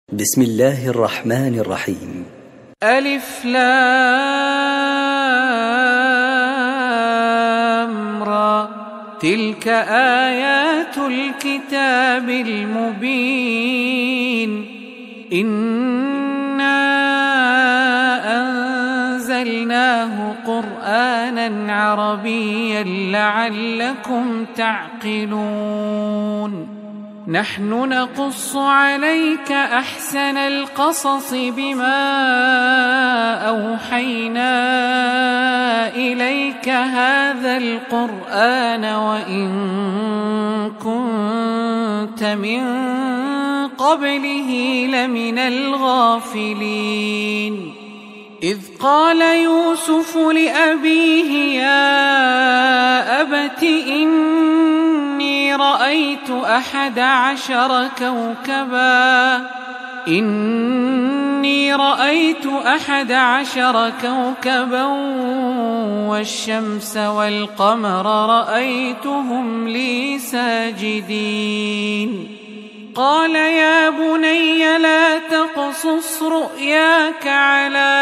بسم الله الرحمن الرحيم. ألف لام را، تلك آيات الكتاب المبين. إنا أنزلناه قرآنا عربيا لعلكم تعقلون. نحن نقص عليك أحسن القصص بما أوحينا إليك هذا القرآن وإن كنت من قبله لمن الغافلين. إذ قال يوسف لأبيه يا أبت إني رأيت 11 كوكبا والشمس والقمر رأيتهم لي ساجدين. قال يا بني لا تقصص رؤياك على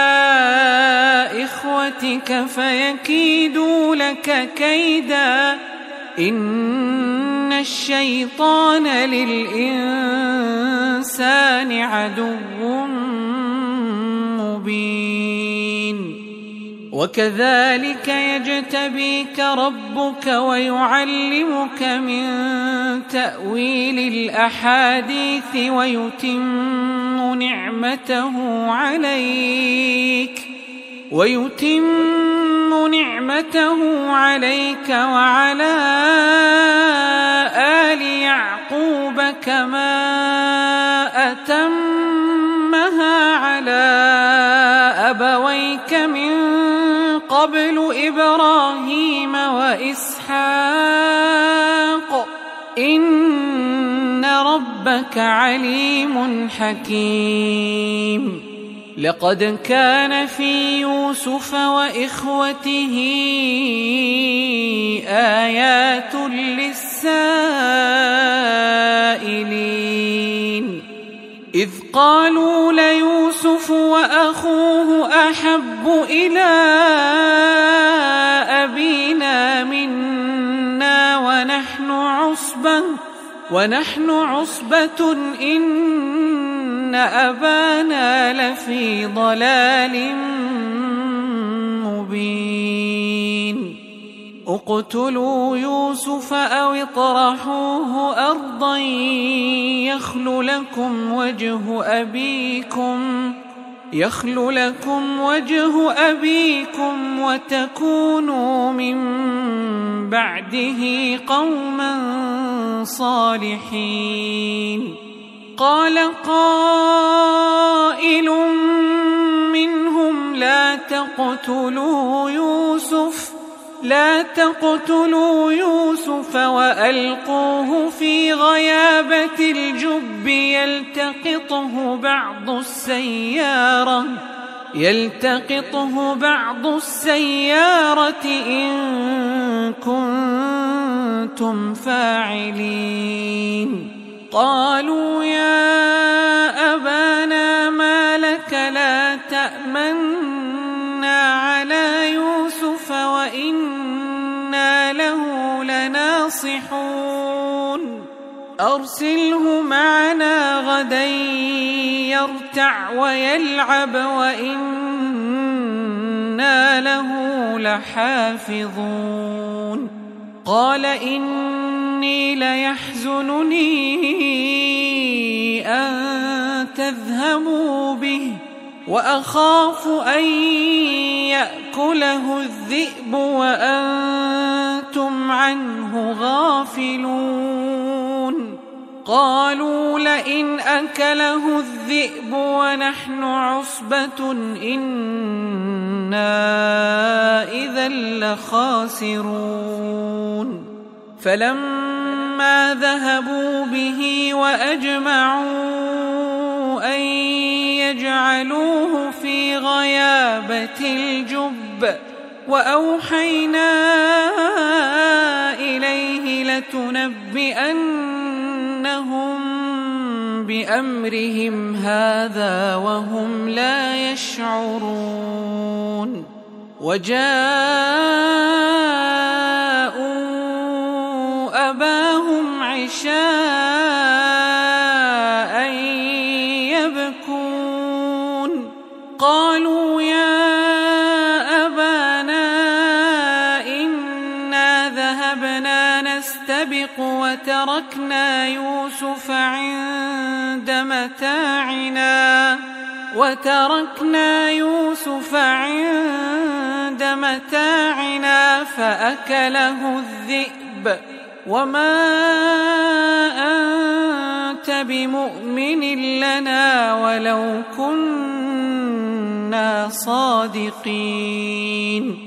إخوتك فيكيدوا لك كيدا، إن الشيطان للإنسان عدو مبين. وكذلك يجتبيك ربك ويعلمك من تأويل الأحاديث ويتم نعمته عليك وعلى آل يعقوب كما أتمها على أبويك من قبل إبراهيم وإسحاق إن ربك عليم حكيم. لقد كان في يوسف وإخوته آيات للسائلين. إذ قالوا ليوسف وأخوه أحب إلى أبينا منا ونحن عصبة إن أبانا لفي ضلال مبين. اقتلوا يوسف أو اطرحوه أرضا يخل لكم وجه أبيكم وتكونوا من بعده قوما صالحين. قال قائل منهم لا تقتلوا يوسف وألقوه في غيابة الجب يلتقطه بعض السيارة إن كنتم فاعلين. قالوا يا أبانا ما لك لا تأمنا على يوسف وإنا له لناصحون. أرسله معنا غدا يرتع ويلعب وإنا له لحافظون. قال إني ليحزنني أن تذهبوا به وأخاف أن يأكله الذئب وأنتم عنه غافلون. قالوا لئن أكله الذئب ونحن عصبة إنا إذا لخاسرون. فلما ذهبوا به وأجمعوا أن يجعلوه في غيابة الجب وأوحينا إليه لتنبئنهم بأمرهم هذا وهم لا يشعرون وجاءوا أباهم عشاء يبكون قالوا يا أبانا إنا ذهبنا نستبق وتركنا يوسف عند متاعنا فأكله الذئب وما أنت بمؤمن لنا ولو كنا صادقين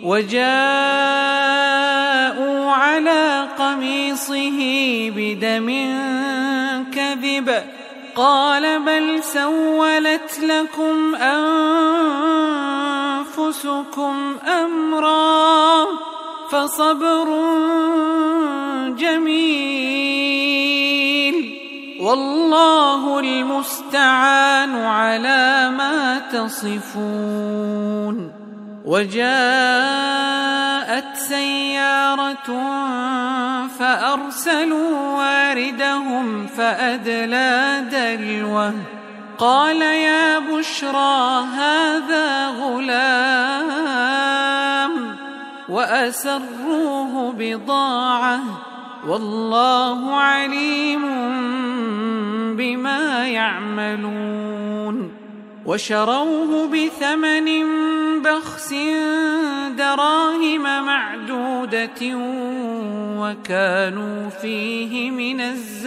وجاءوا على قميصه بدم كذب قال بل سولت لكم أنفسكم أمرا فصبر جميل والله المستعان على ما تصفون وجاءت سيارة فأرسلوا واردهم فأدلى دلوه قال يا بشرى هذا غلام وأسروه بضاعة والله عليم بما يعملون وشروه بثمن بخس دراهم معدودة وكانوا فيه من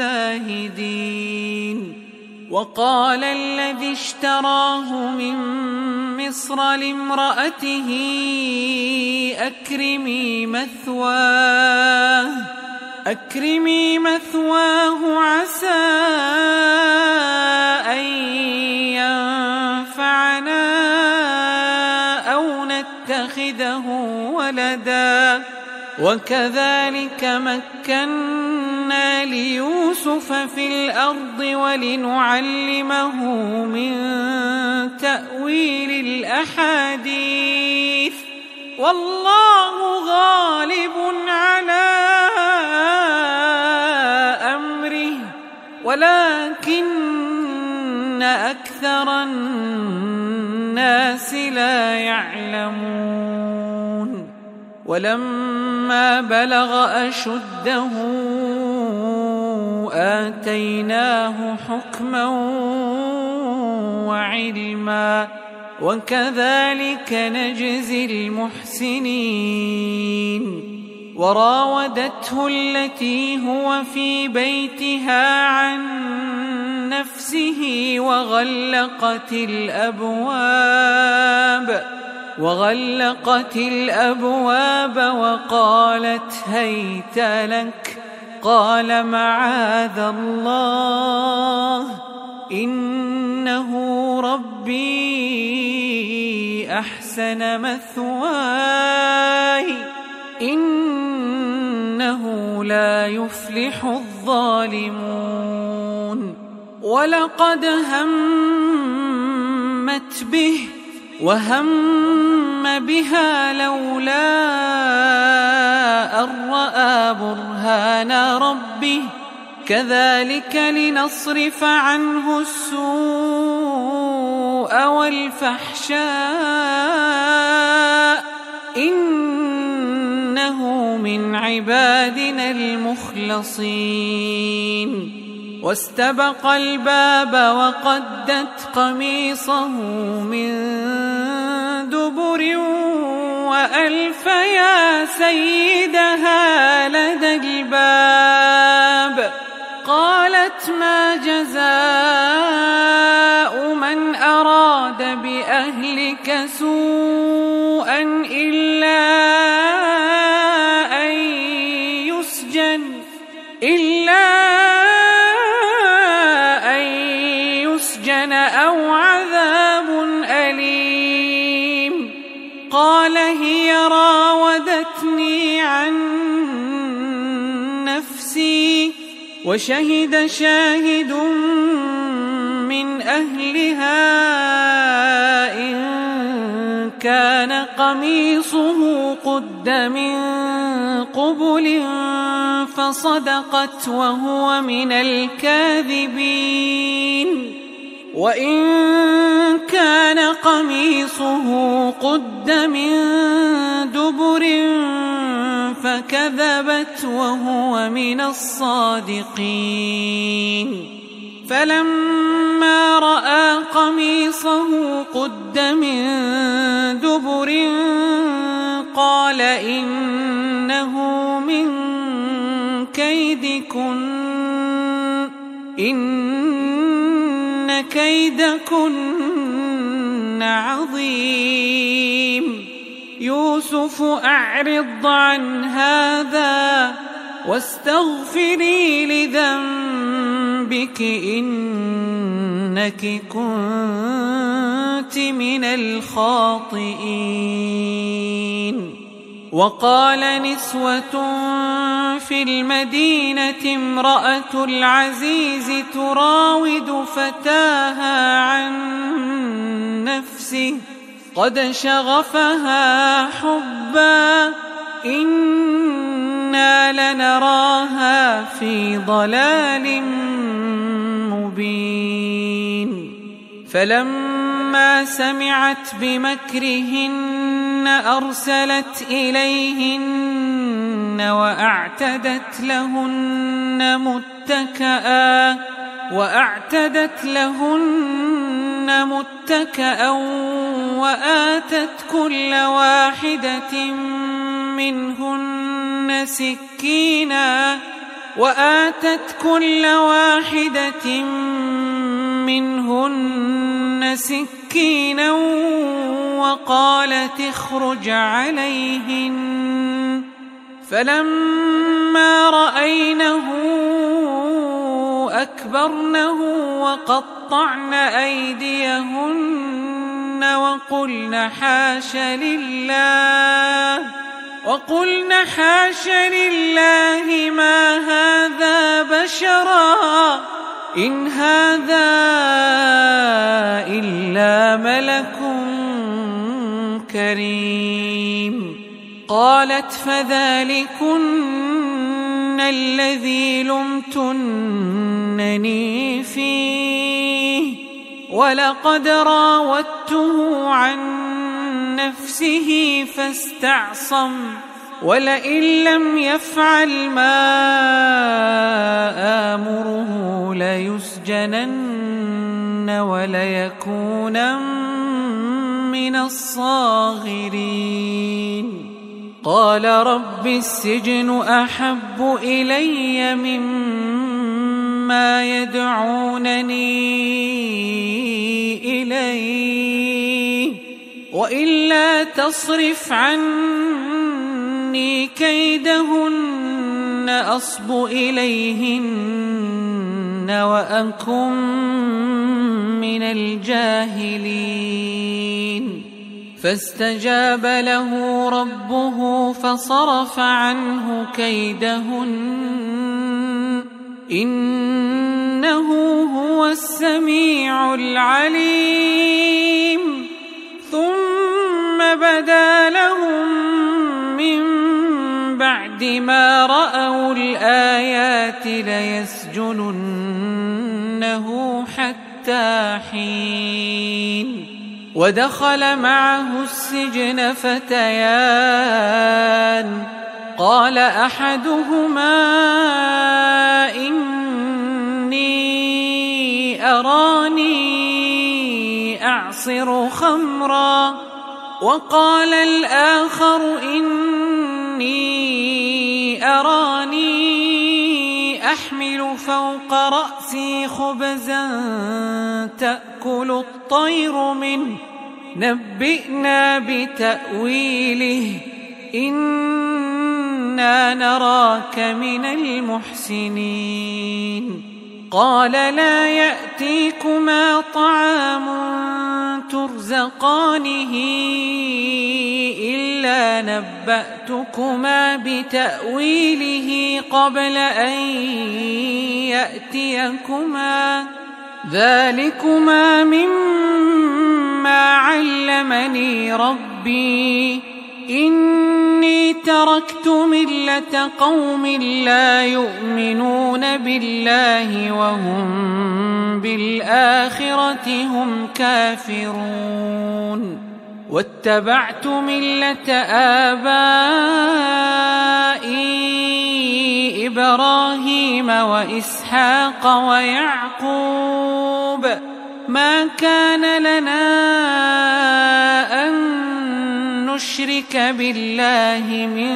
الزاهدين وقال الذي اشتراه من مصر لامرأته أكرمي مثواه عسى أن ينفعنا أو نتخذه ولدا وكذلك مكنا ليوسف في الأرض ولنعلمه من تأويل الأحاديث والله غالب على أمره ولكن أكثر الناس لا يعلمون ولما بلغ أشده آتيناه حكما وعلما وكذلك نجزي المحسنين وراودته التي هو في بيتها عن نفسه وغلقت الأبواب وقالت هيت لك قال معاذ الله إنه ربي أحسن مثواي إنه لا يفلح الظالمون ولقد همت به وهم بها لولا أن رأى برهان ربه كذلك لنصرف عنه السوء والفحشاء إنه من عبادنا المخلصين واستبق الباب وقدت قميصه من دبر وألف يا سيدها لدى الباب قالت ما جزاء من أراد بأهلك سوءا إلا أن يسجن أو عذاب أليم قال هي راودتني عن نفسي وشهد شاهد أهلها إن كان قميصه قد من قبل فصدقت وهو من الكاذبين وإن كان قميصه قد من دبر فكذبت وهو من الصادقين فلما رأى قميصه قد من دبر قال إنه من كيدكن إن كيدكن عظيم يوسف أعرض عن هذا واستغفري لذنبك إنك كنت من الخاطئين وقال نسوة في المدينة امرأة العزيز تراود فتاها عن نفسه قد شغفها حبا إنا لنراها في ضلال مبين فلما سمعت بمكرهن أرسلت إليهن وأعتدت لهن متكأ وآتت كل واحدة منهن سكينا وقالت اخرج عليهن فلما رأينه أكبرنه وقطعن أيديهن وقلن حاش لله ما هذا بشرا إن هذا إلا ملك كريم قالت فذلكن الذي لمتنني فيه ولقد راودته عن نفسه فاستعصم ولئن لم يفعل ما آمره ليسجنن وليكونن من الصاغرين قال رب السجن أحب إلي مما يدعونني إليه وإلا تصرف عني كيدهن أصب إليهن وأكن من الجاهلين فاستجاب له ربه فصرف عنه كيدهن إنه هو السميع العليم ثم بدا لهم من بعد ما رأوا الآيات ليسجننه حتى حين ودخل معه السجن فتيان قال أحدهما إني أراني أعصر خمرا وقال الآخر إني أراني أحمل فوق رأسي خبزا تأكل الطير منه نبئنا بتأويله إنا نراك من المحسنين قال لا يأتيكما طعام ترزقانه إلا نبأتكما بتأويله قبل أن يأتيكما ذلكما مما علمني ربي إني تركت ملة قوم لا يؤمنون بالله وهم بالآخرة هم كافرون واتبعت ملة آبائي إبراهيم وإسحاق ويعقوب ما كان لنا أن نشرك بالله من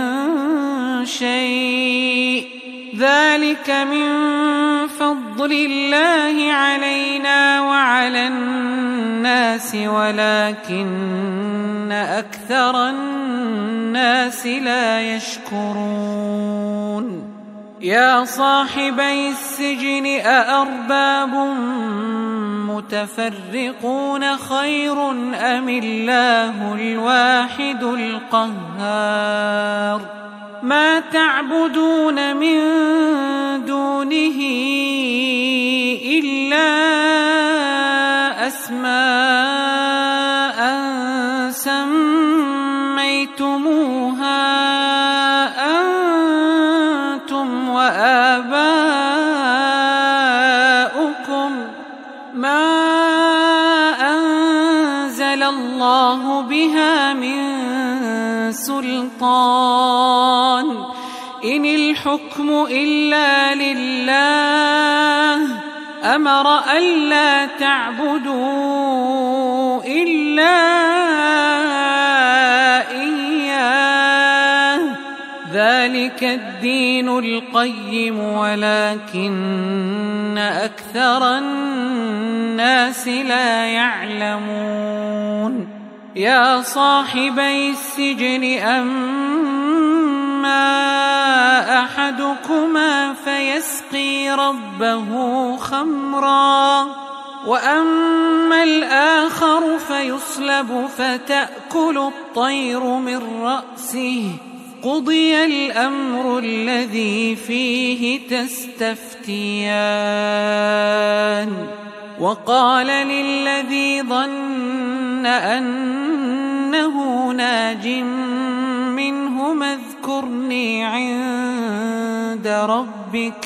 شيء ذلك من فضل الله علينا وعلى الناس ولكن أكثر الناس لا يشكرون يا صاحبي السجن أأرباب متفرقون خير أم الله الواحد القهار ما تعبدون من دونه إلا أسماء سميتموها أنتم وآباؤكم ما أنزل الله بها من سلطان إن الحكم إلا لله أمر ألا تعبدوا إلا إياه ذلك الدين القيم ولكن أكثر الناس لا يعلمون يا صاحبي السجن أما أحدكما فيسقي ربه خمرا وأما الآخر فيصلب فتأكل الطير من رأسه قضي الأمر الذي فيه تستفتيان وقال للذي ظن أنه ناج منهما اذكرني عند ربك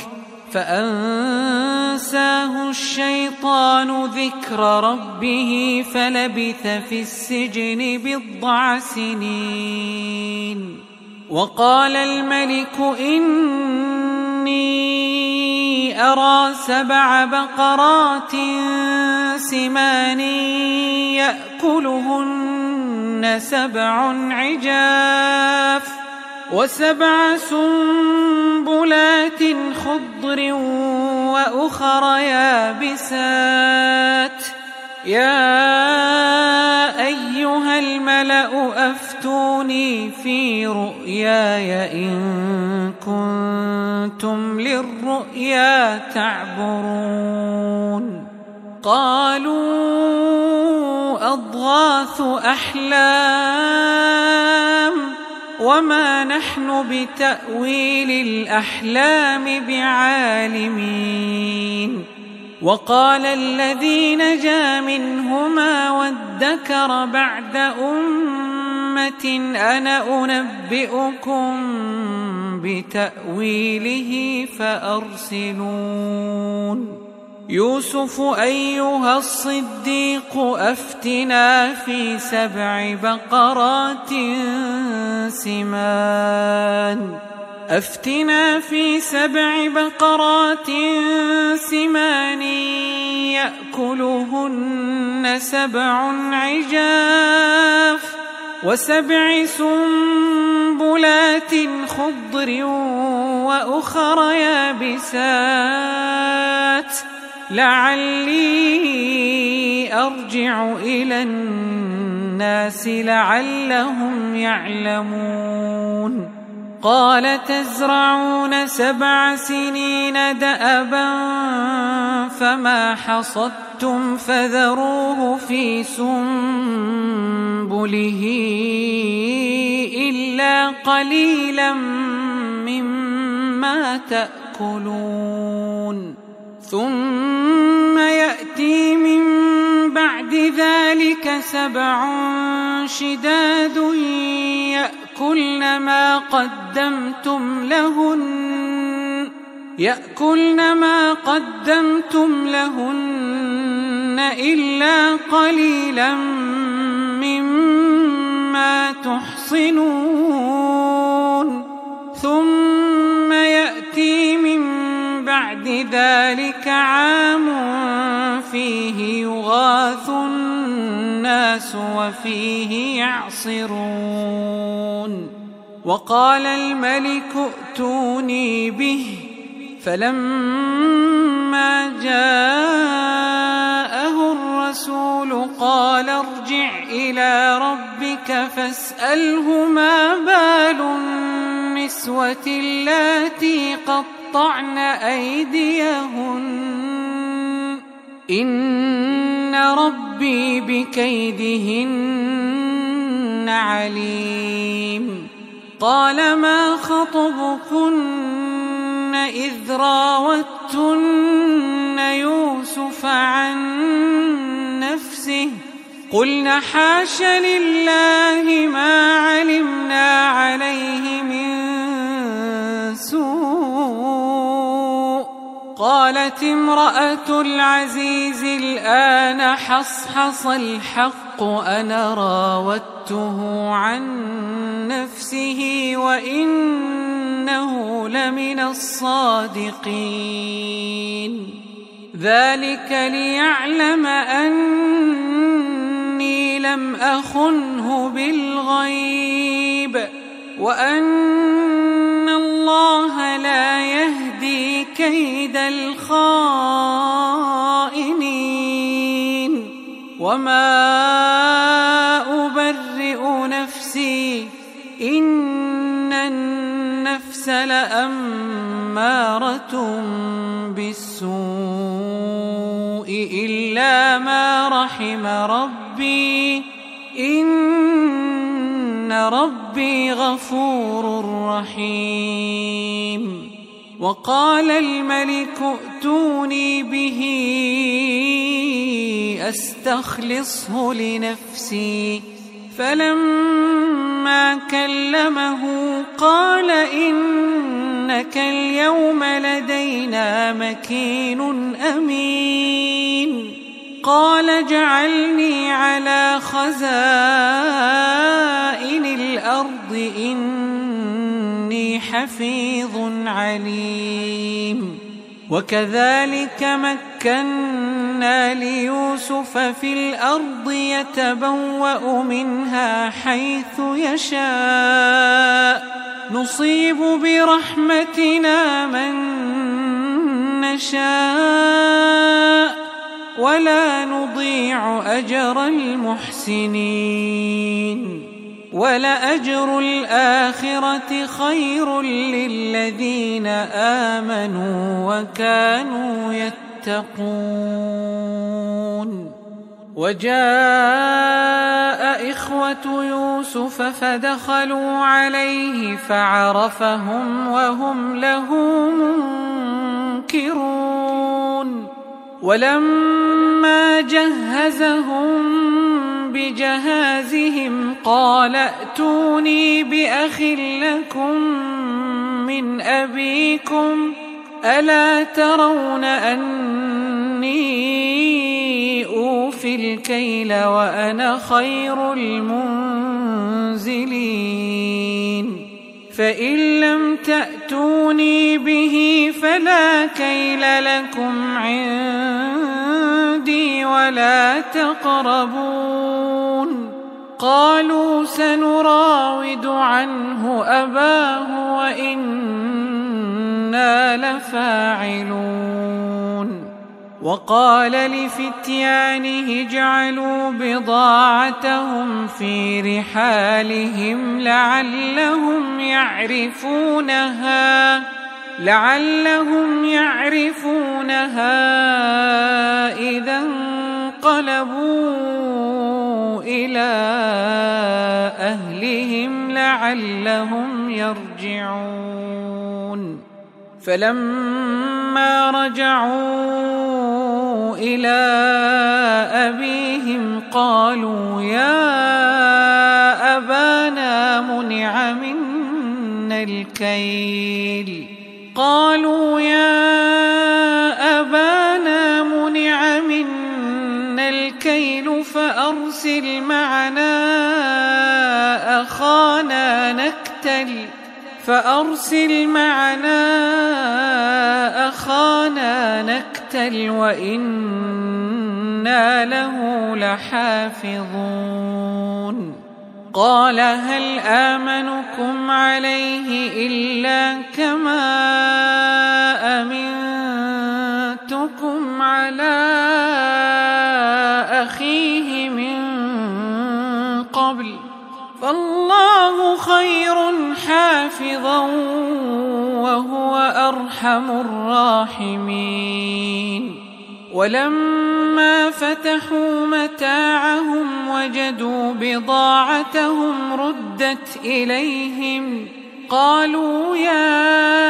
فأنساه الشيطان ذكر ربه فلبث في السجن 10 سنين وقال الملك إني أرى 7 بقرات سمان يأكلهن 7 عجاف و7 سنبلات خضر وأخر يابسات يا أيها الملأ أفتوني في رؤياي إن كنتم للرؤيا تعبرون قالوا أضغاث أحلام وما نحن بتأويل الأحلام بعالمين وقال الذي نجا منهما وادكر بعد أمة أنا أنبئكم بتأويله فأرسلون يوسف أيها الصديق أفتنا في 7 بقرات سمان يأكلهن 7 عجاف و7 سنبلات خضر وأخر يابسات لعلي أرجع إلى الناس لعلهم يعلمون قال تزرعون 7 سنين دأبا فما حصدتم فذروه في سنبله إلا قليلا مما تأكلون ثم يأتي من بعد ذلك 7 شداد يأكلن ما قدمتم لهن إلا قليلا مما تحصنون ثم يأتي من بعد ذلك عام فيه يغاث الناس وفيه يعصرون وقال الملك ائتوني به فلما جاءه الرسول قال ارجع إلى ربك فاسأله ما بال النسوة اللاتي قطعن أيديهن إن ربي بكيدهن عليم قال ما خطبكن إذ راوتن يوسف عن نفسه قلنا حاش لله ما علمنا عليه من سوء قالت امرأة العزيز الآن حصحص الحق أنا راودته عن نفسه وإنه لمن الصادقين ذلك ليعلم أني لم أخنه بالغيب وأن الله لا يهدي كيد الخائنين وما أبرئ نفسي إن النفس لأمارة بالسوء إلا ما رحم ربي إن ربي غفور رحيم وقال الملك ائتوني به أستخلصه لنفسي فلما كلمه قال إنك اليوم لدينا مكين أمين قال اجعلني على خزائن الأرض إني حفيظ عليم وكذلك مكنا ليوسف في الأرض يتبوأ منها حيث يشاء نصيب برحمتنا من نشاء ولا نضيع أجر المحسنين ولأجر الآخرة خير للذين آمنوا وكانوا يتقون وجاء إخوة يوسف فدخلوا عليه فعرفهم وهم له منكرون ولما جهزهم بجهازهم قال ائتوني بأخ لكم من أبيكم ألا ترون أني أوفي الكيل وأنا خير المنزلين فإن لم تأتوني به فلا كيل لكم عندي ولا تقربون قالوا سنراود عنه أباه وإنا لفاعلون وقال لفتيانه اجعلوا بضاعتهم في رحالهم لعلهم يعرفونها إذا انقلبوا إلى أهلهم لعلهم يرجعون فلما رجعوا إلى أبيهم قالوا يا أبانا منع منا الكيل فأرسل معنا أخانا نكتل وإنا له لحافظون قال هل آمنكم عليه إلا كما أمنتكم على أخيه من قبل فالله خير حافظا وهو أرحم الراحمين ولما فتحوا متاعهم وجدوا بضاعتهم ردت إليهم قالوا يا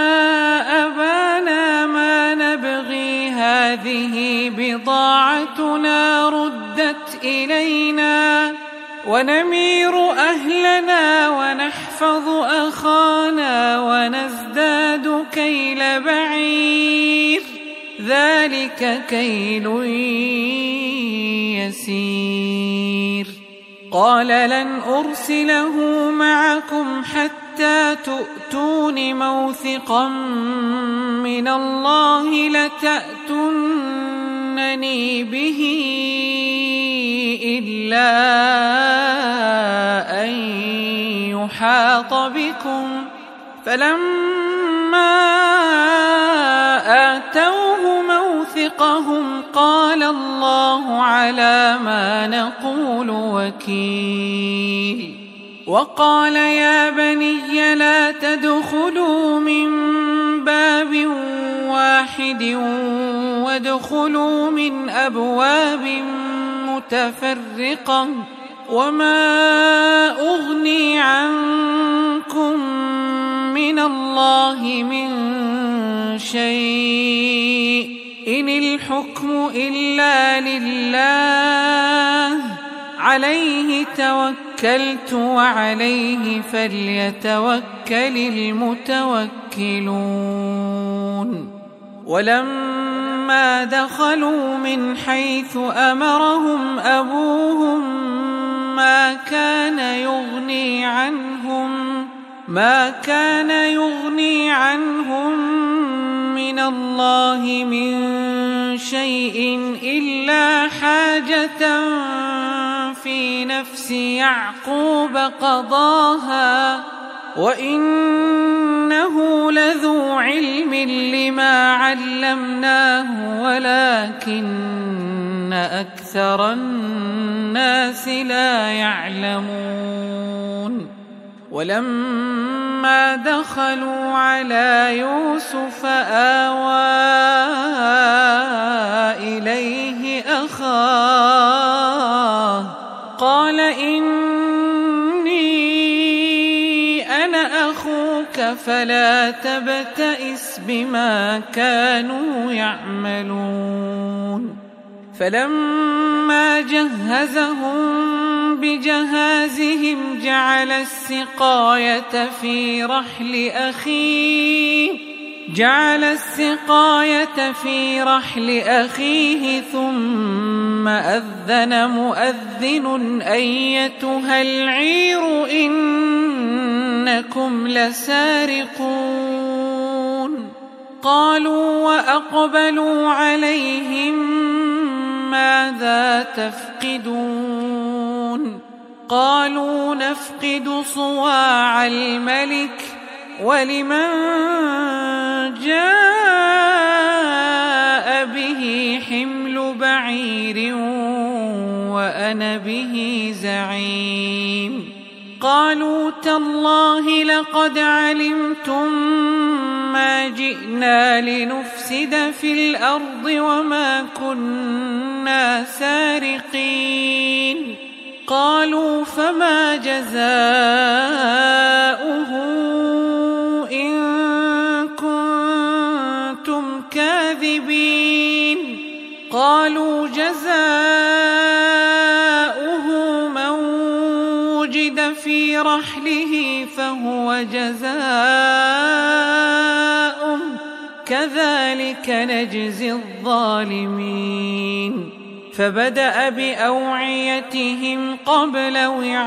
أبانا ما نبغي هذه بضاعتنا ردت إلينا ونمير أهلنا ونحفظ أخانا ونزداد كيل بعير ذلك كيل يسير قال لن أرسله معكم حتى تؤتون موثقا من الله لتأتونني به إلا أن يحاط بكم فلما آتوه موثقهم قال الله على ما نقول وكيل وقال يا بني لا تدخلوا من باب واحد وادخلوا من أبواب متفرقة وما أغني عنكم من الله من شيء إن الحكم إلا لله عليه توكلت وعليه فليتوكل المتوكلون ولما دخلوا من حيث أمرهم أبوهم ما كان يغني عنهم من الله من شيء إلا حاجة في نفس يعقوب قضاها وإنه لذو علم لما علمناه ولكن أكثر الناس لا يعلمون ولما دخلوا على يوسف آوى إليه أخاه قال إني أنا أخوك فلا تبتئس بما كانوا يعملون فلما جهزهم بجهازهم جعل السقاية في رحل أخيه ثم أذن مؤذن أيتها العير إنكم لسارقون قالوا وأقبلوا عليهم ماذا تفقدون قالوا نفقد صواع الملك ولمن جاء به حمل بعير وأنا به زعيم قالوا تالله لقد علمتم ما جئنا لنفسد في الأرض وما كنا سارقين قالوا فما جزاؤه إن كنتم كاذبين قالوا في رحله فهو جزاؤه كذلك نجزي الظالمين فبدأ بأوعيتهم قبل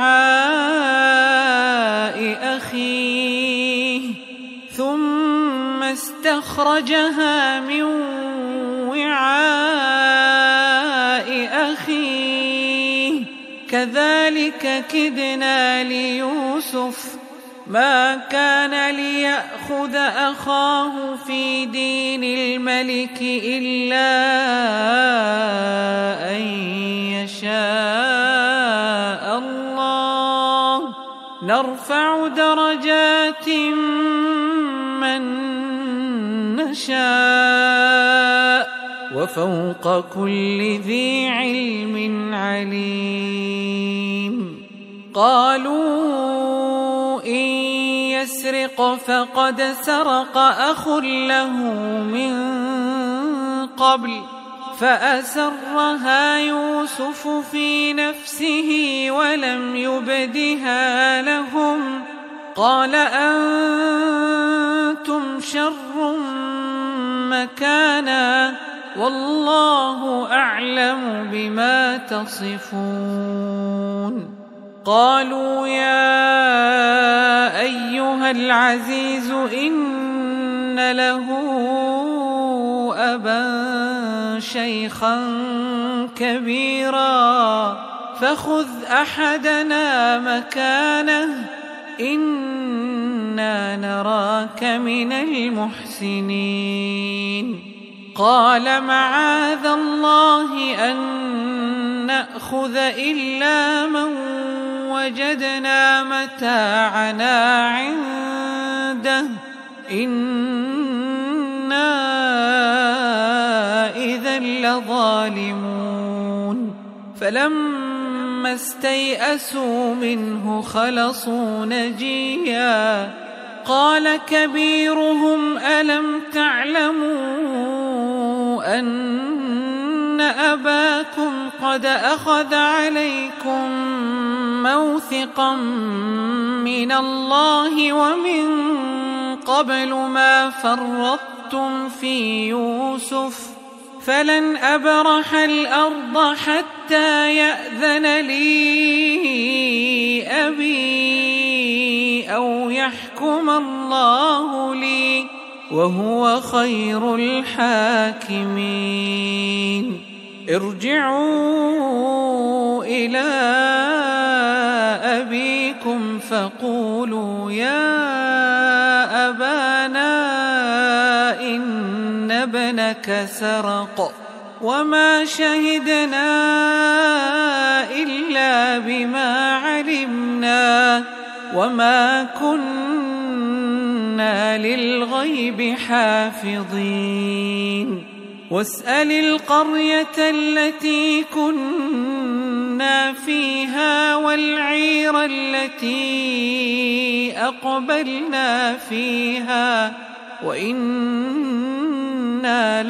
وعاء أخيه ثم استخرجها من وعاء أخيه كذلك كدنا ليوسف ما كان ليأخذ أخاه في دين الملك إلا أن يشاء الله نرفع درجات من نشاء وفوق كل ذي علم عليم قالوا إن يسرق فقد سرق أخ له من قبل فأسرها يوسف في نفسه ولم يبدها لهم قال أنتم شر مكانا والله أعلم بما تصفون قالوا يا أيها العزيز إن له أبا شيخا كبيرا فخذ أحدنا مكانه إنا نراك من المحسنين قال معاذ الله أن نأخذ إلا من وجدنا متاعنا عنده إنا إذا لظالمون فلما استيئسوا منه خلصوا نجيا قال كبيرهم ألم تعلموا أن أباكم قد أخذ عليكم موثقا من الله ومن قبل ما فرطتم في يوسف فلن أبرح الأرض حتى يأذن لي أبي أو يحكم الله لي وهو خير الحاكمين ارجعوا إلى أبيكم فقولوا يا أبانا إن ابنك سرق وما شهدنا إلا بما علمنا وما كنا للغيب حافظين واسأل القرية التي كنا فيها والعير التي أقبلنا فيها وإنا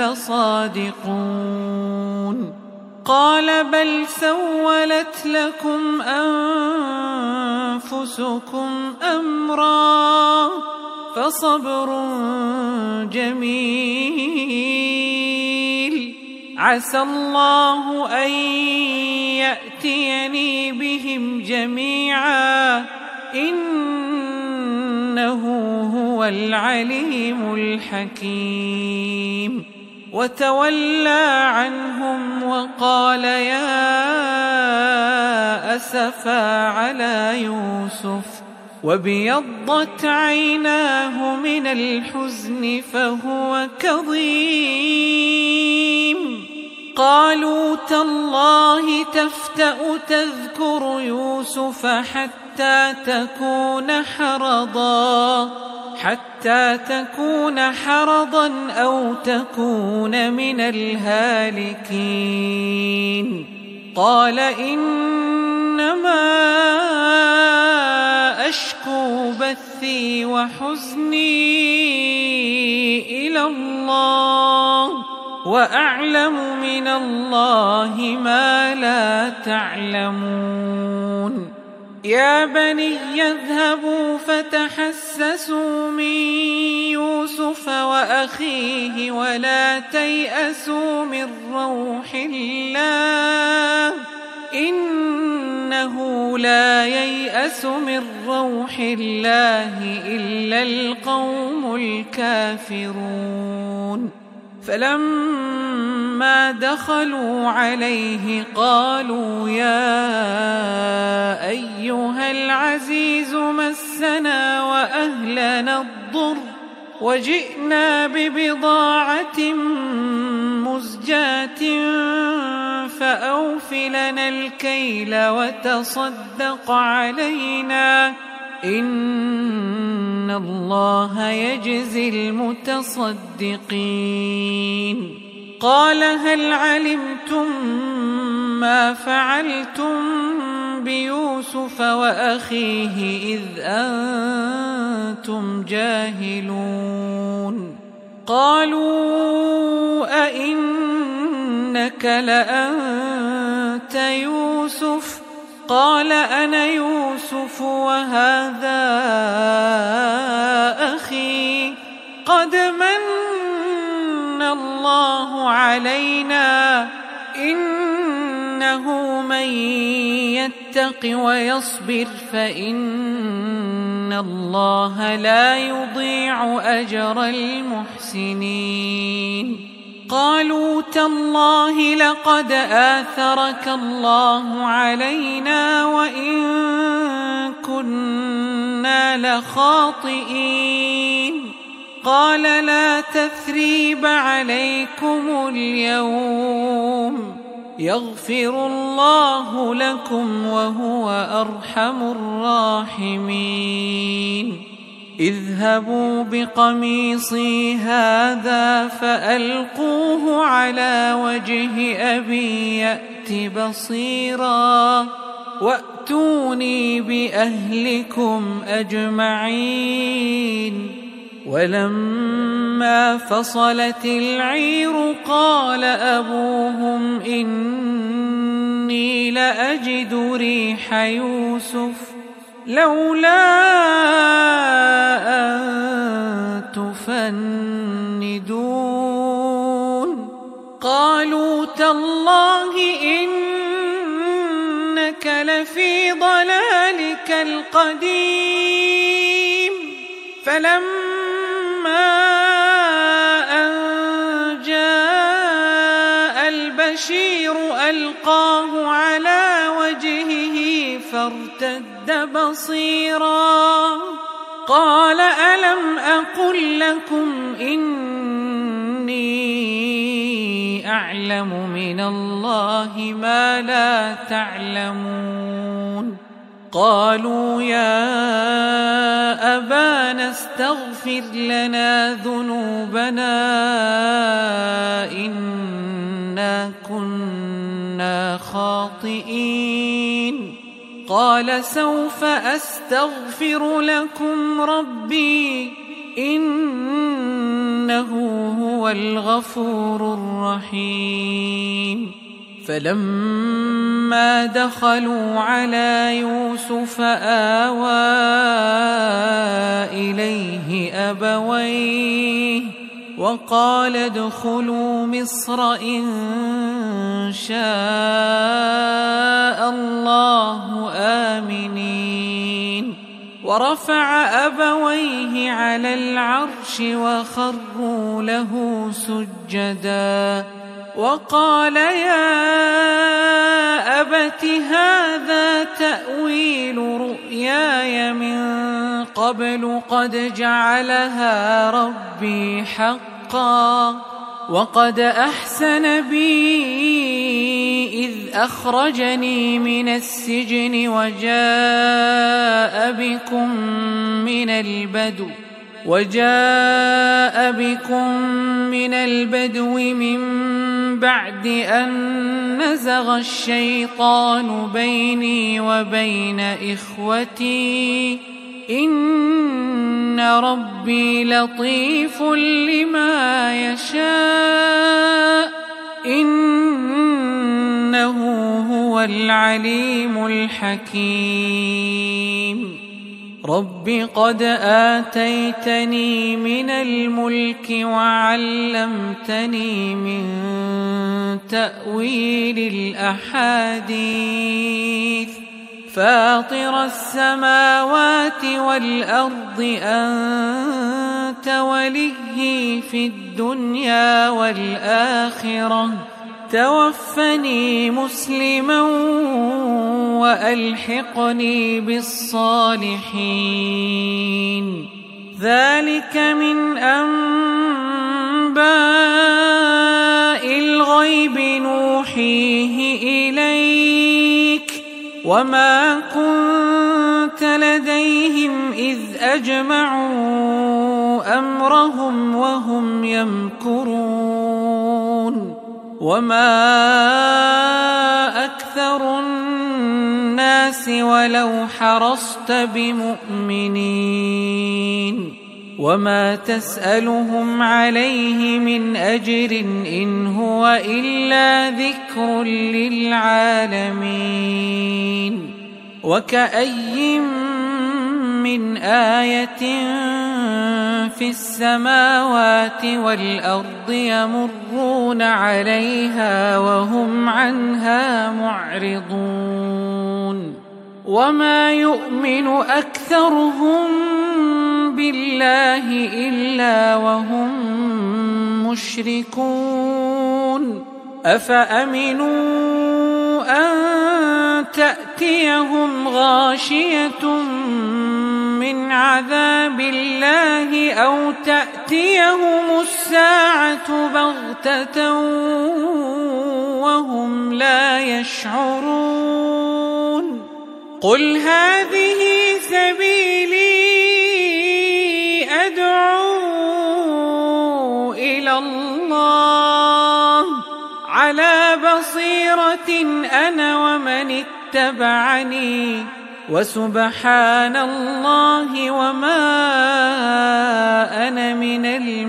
لصادقون قال بل سولت لكم أنفسكم أمرا فصبر جميل عسى الله أن يأتيني بهم جميعا إنه هو العليم الحكيم وتولى عنهم وقال يا أسفا على يوسف وابيضت عيناه من الحزن فهو كظيم قالوا تالله تفتأ تذكر يوسف حتى تكون حرضا أو تكون من الهالكين قال إنما أشكو بثي وحزني إلى الله وأعلم من الله ما لا تعلمون يا بني اذهبوا فتحسسوا من يوسف وأخيه ولا تيأسوا من روح الله إنه لا ييأس من روح الله إلا القوم الكافرون فلما دخلوا عليه قالوا يا أيها العزيز مسنا وأهلنا الضر وجئنا ببضاعة مزجاة فأوف لنا الكيل وتصدق علينا إن الله يجزي المتصدقين قال هل علمتم ما فعلتم بيوسف وأخيه إذ أنتم جاهلون قالوا أئنك لأنت يوسف قال أنا يوسف وهذا أخي قد من الله علينا إنه من يتق ويصبر فإن الله لا يضيع أجر المحسنين قالوا تالله لقد آثرك الله علينا وإن كنا لخاطئين قال لا تثريب عليكم اليوم يغفر الله لكم وهو أرحم الراحمين اذهبوا بقميصي هذا فألقوه على وجه أبي يأت بصيرا وأتوني بأهلكم أجمعين ولما فصلت العير قال أبوهم إني لأجد ريح يوسف لولا أن تفندون قالوا تالله إنك لفي ضلالك القديم فلما أن جاء البشير ألقاه على وجهه فارتد بصيرا قال ألم أقل لكم إني أعلم من الله ما لا تعلمون قالوا يا أبانا استغفر لنا ذنوبنا إنا كنا خاطئين قال سوف أستغفر لكم ربي إنه هو الغفور الرحيم فلما دخلوا على يوسف آوى إليه أبويه وقال ادخلوا مصر إن شاء الله آمنين ورفع أبويه على العرش وخروا له سجدا وقال يا أبت هذا تأويل رؤياي من قبل قد جعلها ربي حقا وقد أحسن بي إذ أخرجني من السجن وجاء بكم من البدو من بعد أن نزغ الشيطان بيني وبين إخوتي إن ربي لطيف لما يشاء إنه هو هو العليم الحكيم رب قد آتيتني من الملك وعلمتني من تأويل الأحاديث فاطر السماوات والأرض أنت وليي في الدنيا والآخرة توفني مسلما وألحقني بالصالحين ذلك من أنباء الغيب نوحيه إليك وما كنت لديهم إذ أجمعوا أمرهم وهم يمكرون وما أكثر الناس ولو حرصت بمؤمنين وما تسألهم عليه من أجر إن هو إلا ذكر للعالمين وكأي من آية في السماوات والأرض يمرون عليها وهم عنها معرضون وما يؤمن أكثرهم بالله إلا وهم مشركون أفأمنوا أن تأتيهم غاشية من عذاب الله أو تأتيهم الساعة بغتة وهم لا يشعرون قل هذه سبيلي أدعو إلى الله على بصيرة أنا ومن اتبعني وسبحان الله وما أنا من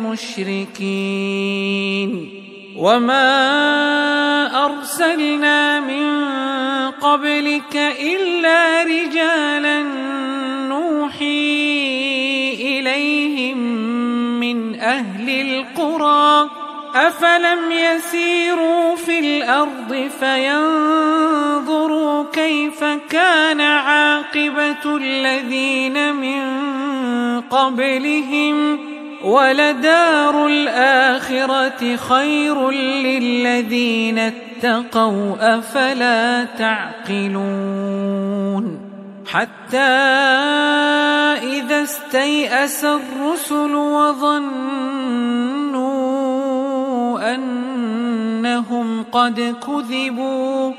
المشركين وما أرسلنا من قبلك إلا رجالا نوحي إليهم من أهل القرى أفلم يسيروا في الأرض فينظروا كيف كان عاقبة الذين من قبلهم ولدار الآخرة خير للذين اتقوا أفلا تعقلون حتى إذا استيأس الرسل وظنوا أنهم قد كذبوا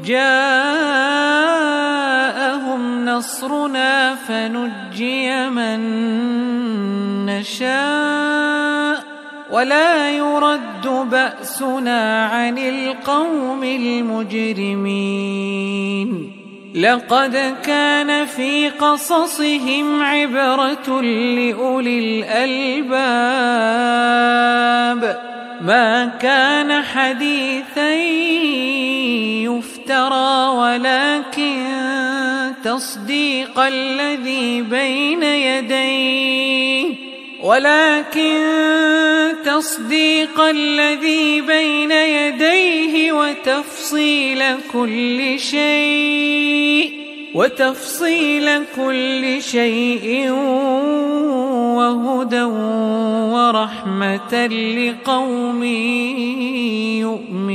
جاءهم نصرنا فنجي من نشاء ولا يرد بأسنا عن القوم المجرمين لقد كان في قصصهم عبرة لأولي الألباب ما كان حديثا يفترى ولكن تصديق الذي بين يديه وتفصيل كل شيء وهدى ورحمة لقوم يؤمنون